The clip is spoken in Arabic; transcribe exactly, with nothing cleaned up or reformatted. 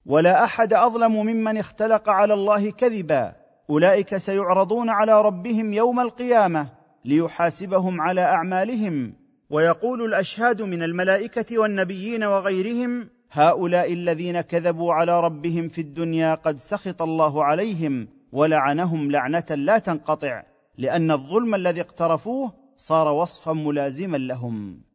ولا احد اظلم ممن اختلق على الله كذبا. اولئك سيعرضون على ربهم يوم القيامه ليحاسبهم على اعمالهم، ويقول الاشهاد من الملائكه والنبيين وغيرهم: هؤلاء الذين كذبوا على ربهم في الدنيا قد سخط الله عليهم ولعنهم لعنه لا تنقطع، لان الظلم الذي اقترفوه صار وصفا ملازما لهم.